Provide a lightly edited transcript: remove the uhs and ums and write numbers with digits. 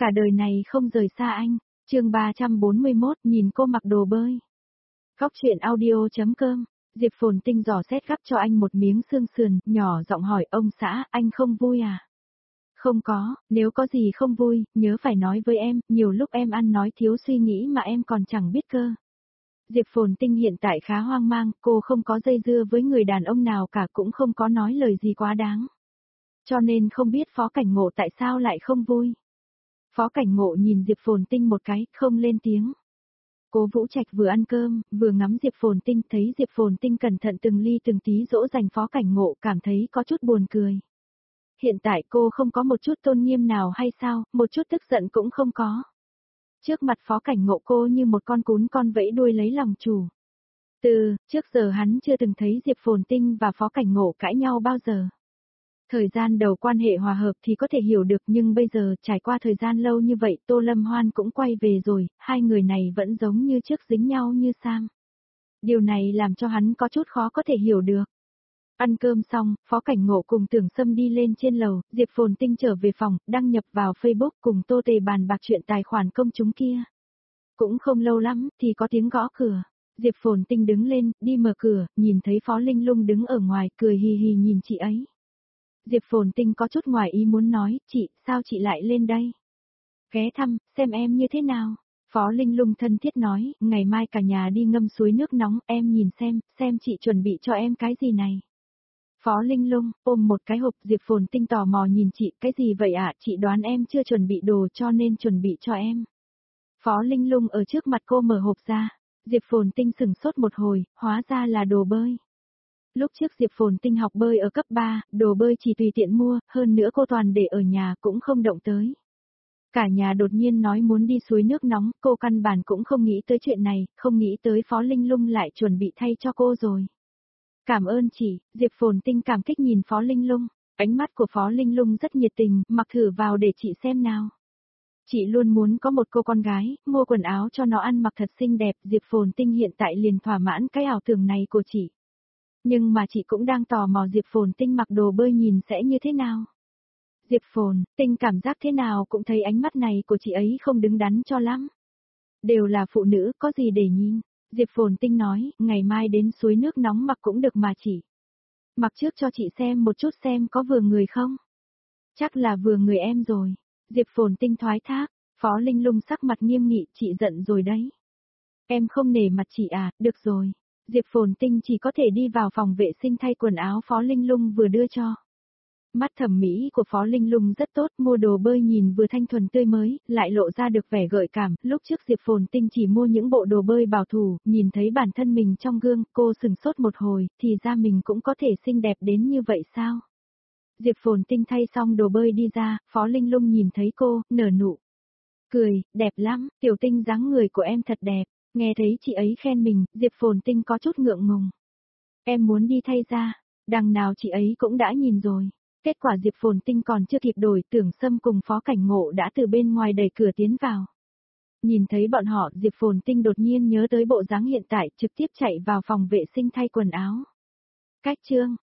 Cả đời này không rời xa anh. Chương 341, nhìn cô mặc đồ bơi. Góc truyện audio.com. Diệp Phồn Tinh dò xét gắp cho anh một miếng xương sườn, nhỏ giọng hỏi ông xã, anh không vui à? Không có, nếu có gì không vui, nhớ phải nói với em, nhiều lúc em ăn nói thiếu suy nghĩ mà em còn chẳng biết cơ. Diệp Phồn Tinh hiện tại khá hoang mang, cô không có dây dưa với người đàn ông nào cả, cũng không có nói lời gì quá đáng. Cho nên không biết Phó Cảnh Ngộ tại sao lại không vui. Phó Cảnh Ngộ nhìn Diệp Phồn Tinh một cái, không lên tiếng. Cố Vũ Trạch vừa ăn cơm, vừa ngắm Diệp Phồn Tinh, thấy Diệp Phồn Tinh cẩn thận từng ly từng tí dỗ dành Phó Cảnh Ngộ, cảm thấy có chút buồn cười. Hiện tại cô không có một chút tôn nghiêm nào hay sao, một chút tức giận cũng không có. Trước mặt Phó Cảnh Ngộ cô như một con cún con vẫy đuôi lấy lòng chủ. Trước giờ hắn chưa từng thấy Diệp Phồn Tinh và Phó Cảnh Ngộ cãi nhau bao giờ. Thời gian đầu quan hệ hòa hợp thì có thể hiểu được, nhưng bây giờ trải qua thời gian lâu như vậy, Tô Lâm Hoan cũng quay về rồi, hai người này vẫn giống như trước dính nhau như sam. Điều này làm cho hắn có chút khó có thể hiểu được. Ăn cơm xong, Phó Cảnh Ngộ cùng Tưởng Sâm đi lên trên lầu, Diệp Phồn Tinh trở về phòng, đăng nhập vào Facebook cùng Tô Tề bàn bạc chuyện tài khoản công chúng kia. Cũng không lâu lắm, thì có tiếng gõ cửa. Diệp Phồn Tinh đứng lên, đi mở cửa, nhìn thấy Phó Linh Lung đứng ở ngoài, cười hì hì nhìn chị ấy. Diệp Phồn Tinh có chút ngoài ý muốn nói, chị, sao chị lại lên đây? Ghé thăm, xem em như thế nào? Phó Linh Lung thân thiết nói, ngày mai cả nhà đi ngâm suối nước nóng, em nhìn xem chị chuẩn bị cho em cái gì này. Phó Linh Lung, ôm một cái hộp, Diệp Phồn Tinh tò mò nhìn chị, cái gì vậy ạ? Chị đoán em chưa chuẩn bị đồ cho nên chuẩn bị cho em. Phó Linh Lung ở trước mặt cô mở hộp ra, Diệp Phồn Tinh sửng sốt một hồi, hóa ra là đồ bơi. Lúc trước Diệp Phồn Tinh học bơi ở cấp 3, đồ bơi chỉ tùy tiện mua, hơn nữa cô toàn để ở nhà cũng không động tới. Cả nhà đột nhiên nói muốn đi suối nước nóng, cô căn bản cũng không nghĩ tới chuyện này, không nghĩ tới Phó Linh Lung lại chuẩn bị thay cho cô rồi. Cảm ơn chị, Diệp Phồn Tinh cảm kích nhìn Phó Linh Lung, ánh mắt của Phó Linh Lung rất nhiệt tình, mặc thử vào để chị xem nào. Chị luôn muốn có một cô con gái, mua quần áo cho nó ăn mặc thật xinh đẹp, Diệp Phồn Tinh hiện tại liền thỏa mãn cái ảo tưởng này của chị. Nhưng mà chị cũng đang tò mò Diệp Phồn Tinh mặc đồ bơi nhìn sẽ như thế nào. Diệp Phồn Tinh cảm giác thế nào cũng thấy ánh mắt này của chị ấy không đứng đắn cho lắm. Đều là phụ nữ, có gì để nhìn. Diệp Phồn Tinh nói, ngày mai đến suối nước nóng mặc cũng được mà chị. Mặc trước cho chị xem một chút xem có vừa người không. Chắc là vừa người em rồi. Diệp Phồn Tinh thoái thác, Phó Linh Lung sắc mặt nghiêm nghị, chị giận rồi đấy. Em không nể mặt chị à, được rồi. Diệp Phồn Tinh chỉ có thể đi vào phòng vệ sinh thay quần áo Phó Linh Lung vừa đưa cho. Mắt thẩm mỹ của Phó Linh Lung rất tốt, mua đồ bơi nhìn vừa thanh thuần tươi mới, lại lộ ra được vẻ gợi cảm. Lúc trước Diệp Phồn Tinh chỉ mua những bộ đồ bơi bảo thủ, nhìn thấy bản thân mình trong gương, cô sừng sốt một hồi, thì ra mình cũng có thể xinh đẹp đến như vậy sao? Diệp Phồn Tinh thay xong đồ bơi đi ra, Phó Linh Lung nhìn thấy cô, nở nụ cười, đẹp lắm, Tiểu Tinh dáng người của em thật đẹp. Nghe thấy chị ấy khen mình, Diệp Phồn Tinh có chút ngượng ngùng. Em muốn đi thay ra, đằng nào chị ấy cũng đã nhìn rồi. Kết quả Diệp Phồn Tinh còn chưa kịp đổi, Tưởng Sâm cùng Phó Cảnh Ngộ đã từ bên ngoài đẩy cửa tiến vào. Nhìn thấy bọn họ, Diệp Phồn Tinh đột nhiên nhớ tới bộ dáng hiện tại, trực tiếp chạy vào phòng vệ sinh thay quần áo. Cách chương,